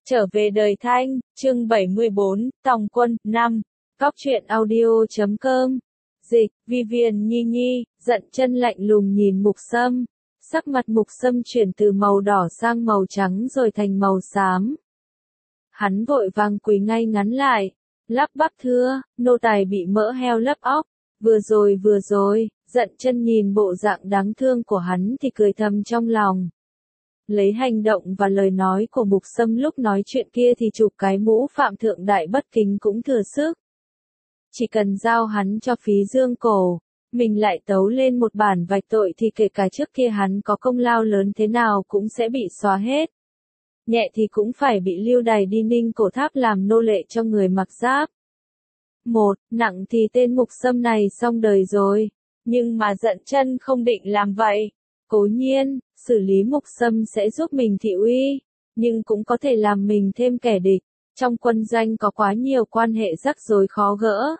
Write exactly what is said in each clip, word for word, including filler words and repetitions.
Trở về đời Thanh, chương bảy mươi bốn, Tòng Quân, năm. Góc truyện audio chấm com. Dịch, Vivian Nhi Nhi, giận chân lạnh lùng nhìn Mục Sâm. Sắc mặt Mục Sâm chuyển từ màu đỏ sang màu trắng rồi thành màu xám. Hắn vội vàng quỳ ngay ngắn lại, lắp bắp thưa, nô tài bị mỡ heo lấp óc. Vừa rồi vừa rồi, giận chân nhìn bộ dạng đáng thương của hắn thì cười thầm trong lòng. Lấy hành động và lời nói của Mục Sâm lúc nói chuyện kia thì chụp cái mũ phạm thượng đại bất kính cũng thừa sức. Chỉ cần giao hắn cho phí dương cổ, mình lại tấu lên một bản vạch tội thì kể cả trước kia hắn có công lao lớn thế nào cũng sẽ bị xóa hết. Nhẹ thì cũng phải bị lưu đày đi Ninh Cổ Tháp làm nô lệ cho người mặc giáp. Một, nặng thì tên Mục Sâm này xong đời rồi, nhưng mà giận chân không định làm vậy. Cố nhiên, xử lý Mục Sâm sẽ giúp mình thị uy, nhưng cũng có thể làm mình thêm kẻ địch. Trong quân doanh có quá nhiều quan hệ rắc rối khó gỡ.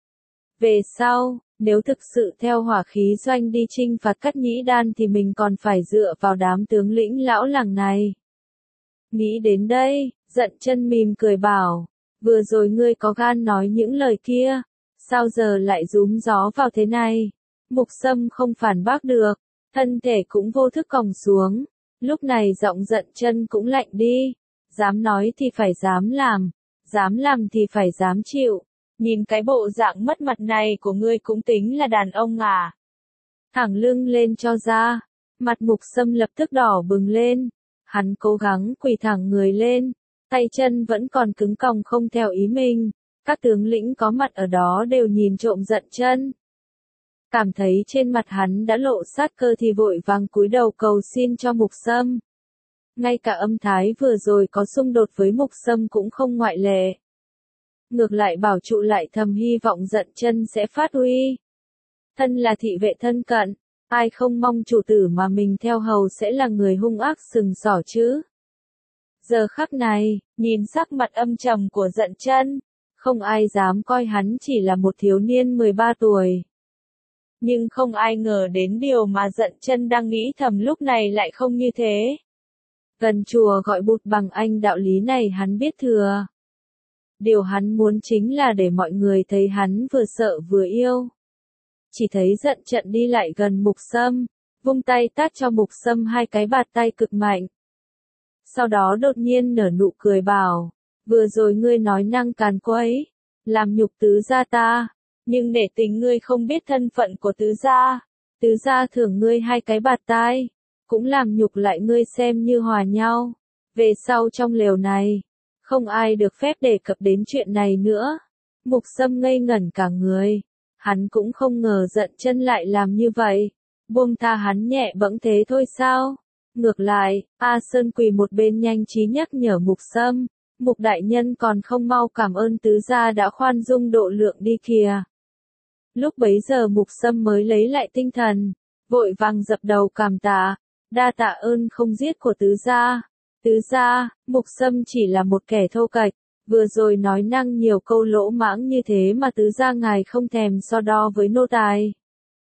Về sau, nếu thực sự theo hỏa khí doanh đi chinh phạt Cắt Nhĩ Đan thì mình còn phải dựa vào đám tướng lĩnh lão làng này. Nghĩ đến đây, giận chân mỉm cười bảo, vừa rồi ngươi có gan nói những lời kia, sao giờ lại rúm gió vào thế này? Mục Sâm không phản bác được, thân thể cũng vô thức còng xuống, lúc này giọng giận chân cũng lạnh đi, dám nói thì phải dám làm, dám làm thì phải dám chịu, nhìn cái bộ dạng mất mặt này của ngươi cũng tính là đàn ông à. Thẳng lưng lên cho ra, mặt Mục Sâm lập tức đỏ bừng lên, hắn cố gắng quỳ thẳng người lên, tay chân vẫn còn cứng còng không theo ý mình, các tướng lĩnh có mặt ở đó đều nhìn trộm giận chân. Cảm thấy trên mặt hắn đã lộ sát cơ thì vội vàng cúi đầu cầu xin cho Mục Sâm. Ngay cả âm thái vừa rồi có xung đột với Mục Sâm cũng không ngoại lệ. Ngược lại bảo trụ lại thầm hy vọng giận chân sẽ phát uy. Thân là thị vệ thân cận, ai không mong chủ tử mà mình theo hầu sẽ là người hung ác sừng sỏ chứ. Giờ khắc này, nhìn sắc mặt âm trầm của giận chân, không ai dám coi hắn chỉ là một thiếu niên mười ba tuổi. Nhưng không ai ngờ đến điều mà giận chân đang nghĩ thầm lúc này lại không như thế. Gần chùa gọi bụt bằng anh đạo lý này hắn biết thừa. Điều hắn muốn chính là để mọi người thấy hắn vừa sợ vừa yêu. Chỉ thấy giận trận đi lại gần Mục Sâm, vung tay tát cho Mục Sâm hai cái bạt tay cực mạnh. Sau đó đột nhiên nở nụ cười bảo, vừa rồi ngươi nói năng càn quấy, làm nhục tứ gia ta. Nhưng để tình ngươi không biết thân phận của tứ gia, tứ gia thưởng ngươi hai cái bạt tai, cũng làm nhục lại ngươi xem như hòa nhau. Về sau trong lều này, không ai được phép đề cập đến chuyện này nữa. Mục Sâm ngây ngẩn cả người, hắn cũng không ngờ giận chân lại làm như vậy, buông tha hắn nhẹ bẫng thế thôi sao? Ngược lại, A Sơn quỳ một bên nhanh trí nhắc nhở Mục Sâm, Mục đại nhân còn không mau cảm ơn tứ gia đã khoan dung độ lượng đi kìa. Lúc bấy giờ Mục Sâm mới lấy lại tinh thần, vội vàng dập đầu cảm tạ, đa tạ ơn không giết của tứ gia. Tứ gia, Mục Sâm chỉ là một kẻ thô kệch, vừa rồi nói năng nhiều câu lỗ mãng như thế mà tứ gia ngài không thèm so đo với nô tài.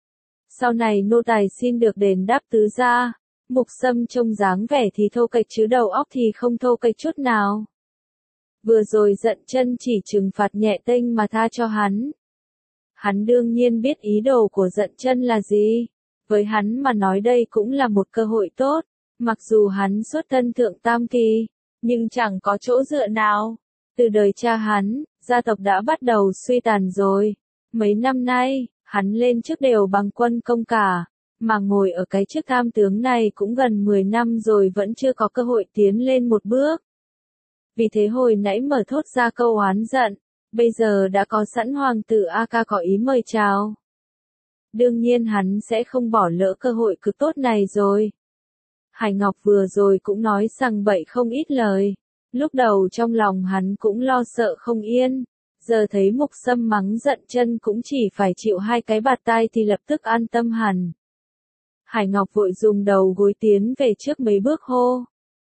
Sau này nô tài xin được đền đáp tứ gia. Mục Sâm trông dáng vẻ thì thô kệch chứ đầu óc thì không thô kệch chút nào. Vừa rồi giận chân chỉ trừng phạt nhẹ tênh mà tha cho hắn. Hắn đương nhiên biết ý đồ của giận chân là gì. Với hắn mà nói đây cũng là một cơ hội tốt. Mặc dù hắn xuất thân thượng tam kỳ, nhưng chẳng có chỗ dựa nào. Từ đời cha hắn, gia tộc đã bắt đầu suy tàn rồi. Mấy năm nay, hắn lên chức đều bằng quân công cả. Mà ngồi ở cái chức tham tướng này cũng gần mười năm rồi vẫn chưa có cơ hội tiến lên một bước. Vì thế hồi nãy mở thốt ra câu oán giận. Bây giờ đã có sẵn hoàng tử A Ca có ý mời chào. Đương nhiên hắn sẽ không bỏ lỡ cơ hội cực tốt này rồi. Hải Ngọc vừa rồi cũng nói rằng bậy không ít lời. Lúc đầu trong lòng hắn cũng lo sợ không yên. Giờ thấy Mục Sâm mắng giận chân cũng chỉ phải chịu hai cái bạt tai thì lập tức an tâm hẳn. Hải Ngọc vội dùng đầu gối tiến về trước mấy bước hô.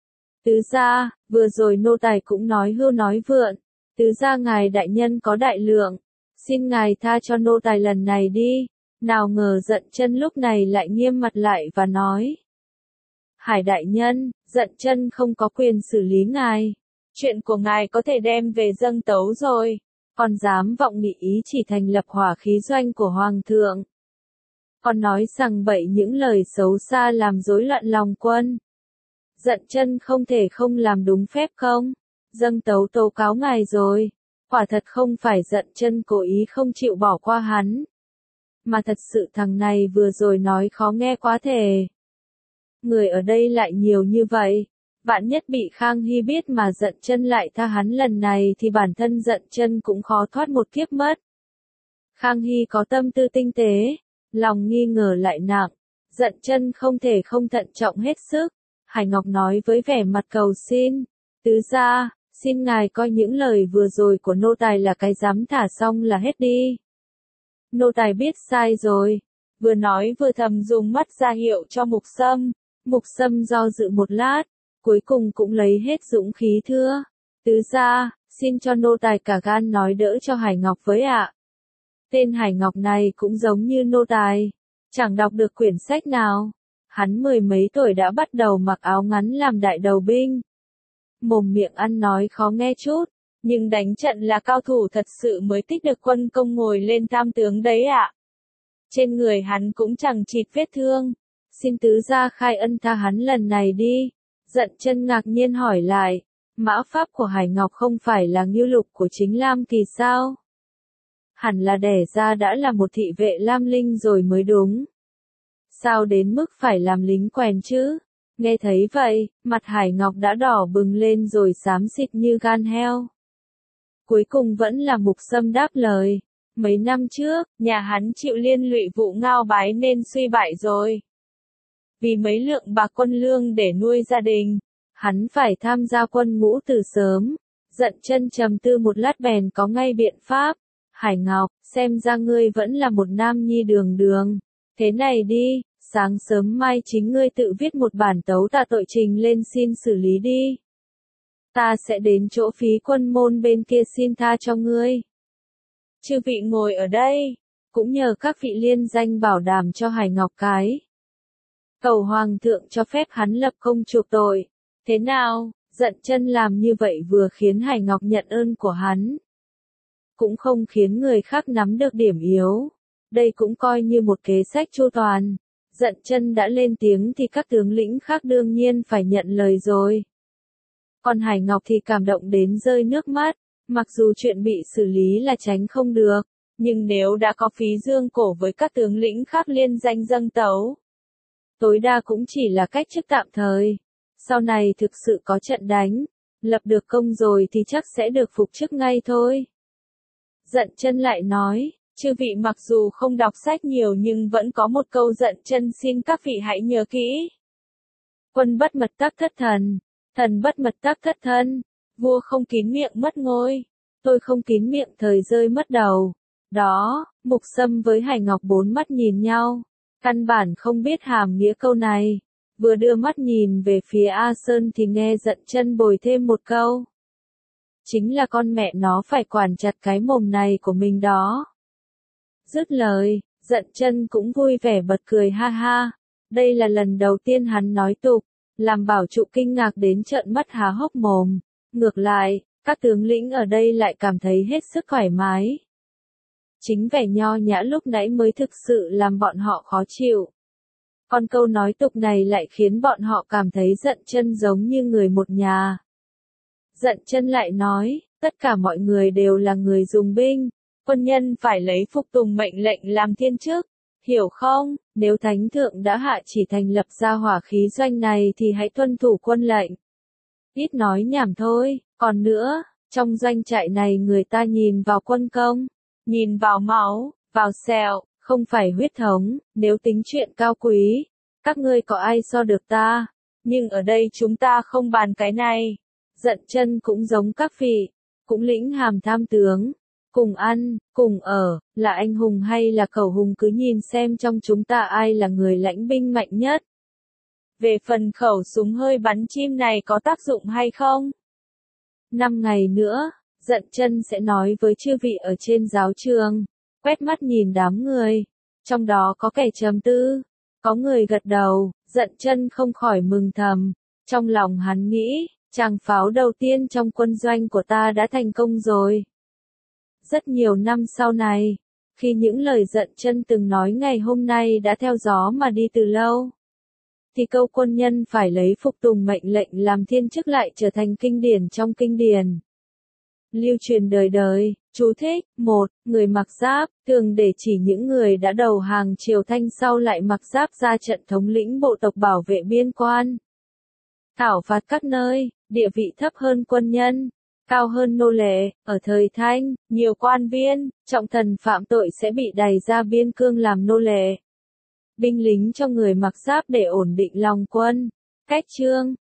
Tứ gia, vừa rồi nô tài cũng nói hưu nói vượn. Tứ gia ngài đại nhân có đại lượng, xin ngài tha cho nô tài lần này đi. Nào ngờ giận chân lúc này lại nghiêm mặt lại và nói. Hải đại nhân, giận chân không có quyền xử lý ngài. chuyện của ngài có thể đem về dâng tấu rồi, còn dám vọng nghị ý chỉ thành lập hỏa khí doanh của Hoàng thượng. Còn nói rằng bậy những lời xấu xa làm rối loạn lòng quân. Dận chân không thể không làm đúng phép không? Dâng tấu tố cáo ngài rồi. Quả thật không phải Dận chân cố ý không chịu bỏ qua hắn. Mà thật sự thằng này vừa rồi nói khó nghe quá thể. Người ở đây lại nhiều như vậy. Vạn nhất bị Khang Hy biết mà Dận chân lại tha hắn lần này thì bản thân Dận chân cũng khó thoát một kiếp mất. Khang Hy có tâm tư tinh tế, lòng nghi ngờ lại nặng. Dận chân không thể không thận trọng hết sức. Hải Ngọc nói với vẻ mặt cầu xin. Tứ gia, xin ngài coi những lời vừa rồi của nô tài là cái dám thả xong là hết đi. Nô tài biết sai rồi. Vừa nói vừa thầm dùng mắt ra hiệu cho Mục Sâm. Mục Sâm do dự một lát, cuối cùng cũng lấy hết dũng khí thưa. Tứ gia, xin cho nô tài cả gan nói đỡ cho Hải Ngọc với ạ. Tên Hải Ngọc này cũng giống như nô tài, chẳng đọc được quyển sách nào. Hắn mười mấy tuổi đã bắt đầu mặc áo ngắn làm đại đầu binh. Mồm miệng ăn nói khó nghe chút, nhưng đánh trận là cao thủ thật sự mới tích được quân công ngồi lên tam tướng đấy ạ. Trên người hắn cũng chẳng chịt vết thương. Xin tứ gia khai ân tha hắn lần này đi. Dận chân ngạc nhiên hỏi lại, mã pháp của Hải Ngọc không phải là ngưu lục của chính Lam Kỳ sao? Hẳn là đẻ ra đã là một thị vệ Lam Linh rồi mới đúng. Sao đến mức phải làm lính quèn chứ? Nghe thấy vậy, mặt Hải Ngọc đã đỏ bừng lên rồi xám xịt như gan heo. Cuối cùng vẫn là Mục Sâm đáp lời. Mấy năm trước, nhà hắn chịu liên lụy vụ ngao bái nên suy bại rồi. Vì mấy lượng bạc quân lương để nuôi gia đình, hắn phải tham gia quân ngũ từ sớm. Dận chân trầm tư một lát bèn có ngay biện pháp. Hải Ngọc, xem ra ngươi vẫn là một nam nhi đường đường. Thế này đi, sáng sớm mai chính ngươi tự viết một bản tấu tạ tội trình lên xin xử lý đi. Ta sẽ đến chỗ phí quân môn bên kia xin tha cho ngươi. Chư vị ngồi ở đây, cũng nhờ các vị liên danh bảo đảm cho Hải Ngọc cái. Cầu Hoàng thượng cho phép hắn lập công chuộc tội. Thế nào, Dận chân làm như vậy vừa khiến Hải Ngọc nhận ơn của hắn, cũng không khiến người khác nắm được điểm yếu. Đây cũng coi như một kế sách chu toàn. Dận chân đã lên tiếng thì các tướng lĩnh khác đương nhiên phải nhận lời rồi. Còn Hải Ngọc thì cảm động đến rơi nước mắt. Mặc dù chuyện bị xử lý là tránh không được, nhưng nếu đã có phí dương cổ với các tướng lĩnh khác liên danh dâng tấu, tối đa cũng chỉ là cách chức tạm thời. Sau này thực sự có trận đánh, lập được công rồi thì chắc sẽ được phục chức ngay thôi. Dận chân lại nói, chư vị mặc dù không đọc sách nhiều nhưng vẫn có một câu Dận chân xin các vị hãy nhớ kỹ. Quân bất mật tắc thất thần, thần bất mật tắc thất thân, vua không kín miệng mất ngôi, tôi không kín miệng thời rơi mất đầu. Đó, Mục Sâm với Hải Ngọc bốn mắt nhìn nhau, căn bản không biết hàm nghĩa câu này. Vừa đưa mắt nhìn về phía A Sơn thì nghe Dận chân bồi thêm một câu. Chính là con mẹ nó phải quản chặt cái mồm này của mình đó. Dứt lời, Dận chân cũng vui vẻ bật cười ha ha. Đây là lần đầu tiên hắn nói tục, làm Bảo Trụ kinh ngạc đến trợn mắt há hốc mồm. Ngược lại, các tướng lĩnh ở đây lại cảm thấy hết sức thoải mái. Chính vẻ nho nhã lúc nãy mới thực sự làm bọn họ khó chịu. Còn câu nói tục này lại khiến bọn họ cảm thấy Dận chân giống như người một nhà. Dận chân lại nói, tất cả mọi người đều là người dùng binh, quân nhân phải lấy phục tùng mệnh lệnh làm thiên chức, hiểu không? Nếu Thánh Thượng đã hạ chỉ thành lập ra hỏa khí doanh này thì hãy tuân thủ quân lệnh. Ít nói nhảm thôi, còn nữa, trong doanh trại này người ta nhìn vào quân công, nhìn vào máu, vào sẹo, không phải huyết thống. Nếu tính chuyện cao quý, các ngươi có ai so được ta, nhưng ở đây chúng ta không bàn cái này. Dận chân cũng giống các vị, cũng lĩnh hàm tham tướng, cùng ăn, cùng ở, là anh hùng hay là cẩu hùng cứ nhìn xem trong chúng ta ai là người lãnh binh mạnh nhất. Về phần khẩu súng hơi bắn chim này có tác dụng hay không? Năm ngày nữa, Dận chân sẽ nói với chư vị ở trên giáo trường, quét mắt nhìn đám người, trong đó có kẻ trầm tư, có người gật đầu. Dận chân không khỏi mừng thầm, trong lòng hắn nghĩ, Tràng pháo đầu tiên trong quân doanh của ta đã thành công rồi. Rất nhiều năm sau này, khi những lời giận chân từng nói ngày hôm nay đã theo gió mà đi từ lâu, thì câu quân nhân phải lấy phục tùng mệnh lệnh làm thiên chức lại trở thành kinh điển trong kinh điển. Lưu truyền đời đời. Chú thích: một. Người mặc giáp, thường để chỉ những người đã đầu hàng Triều Thanh sau lại mặc giáp ra trận thống lĩnh bộ tộc bảo vệ biên quan, thảo phạt các nơi, địa vị thấp hơn quân nhân, cao hơn nô lệ. Ở thời Thanh, nhiều quan viên, trọng thần phạm tội sẽ bị đày ra biên cương làm nô lệ. Binh lính cho người mặc giáp để ổn định lòng quân. Cách chương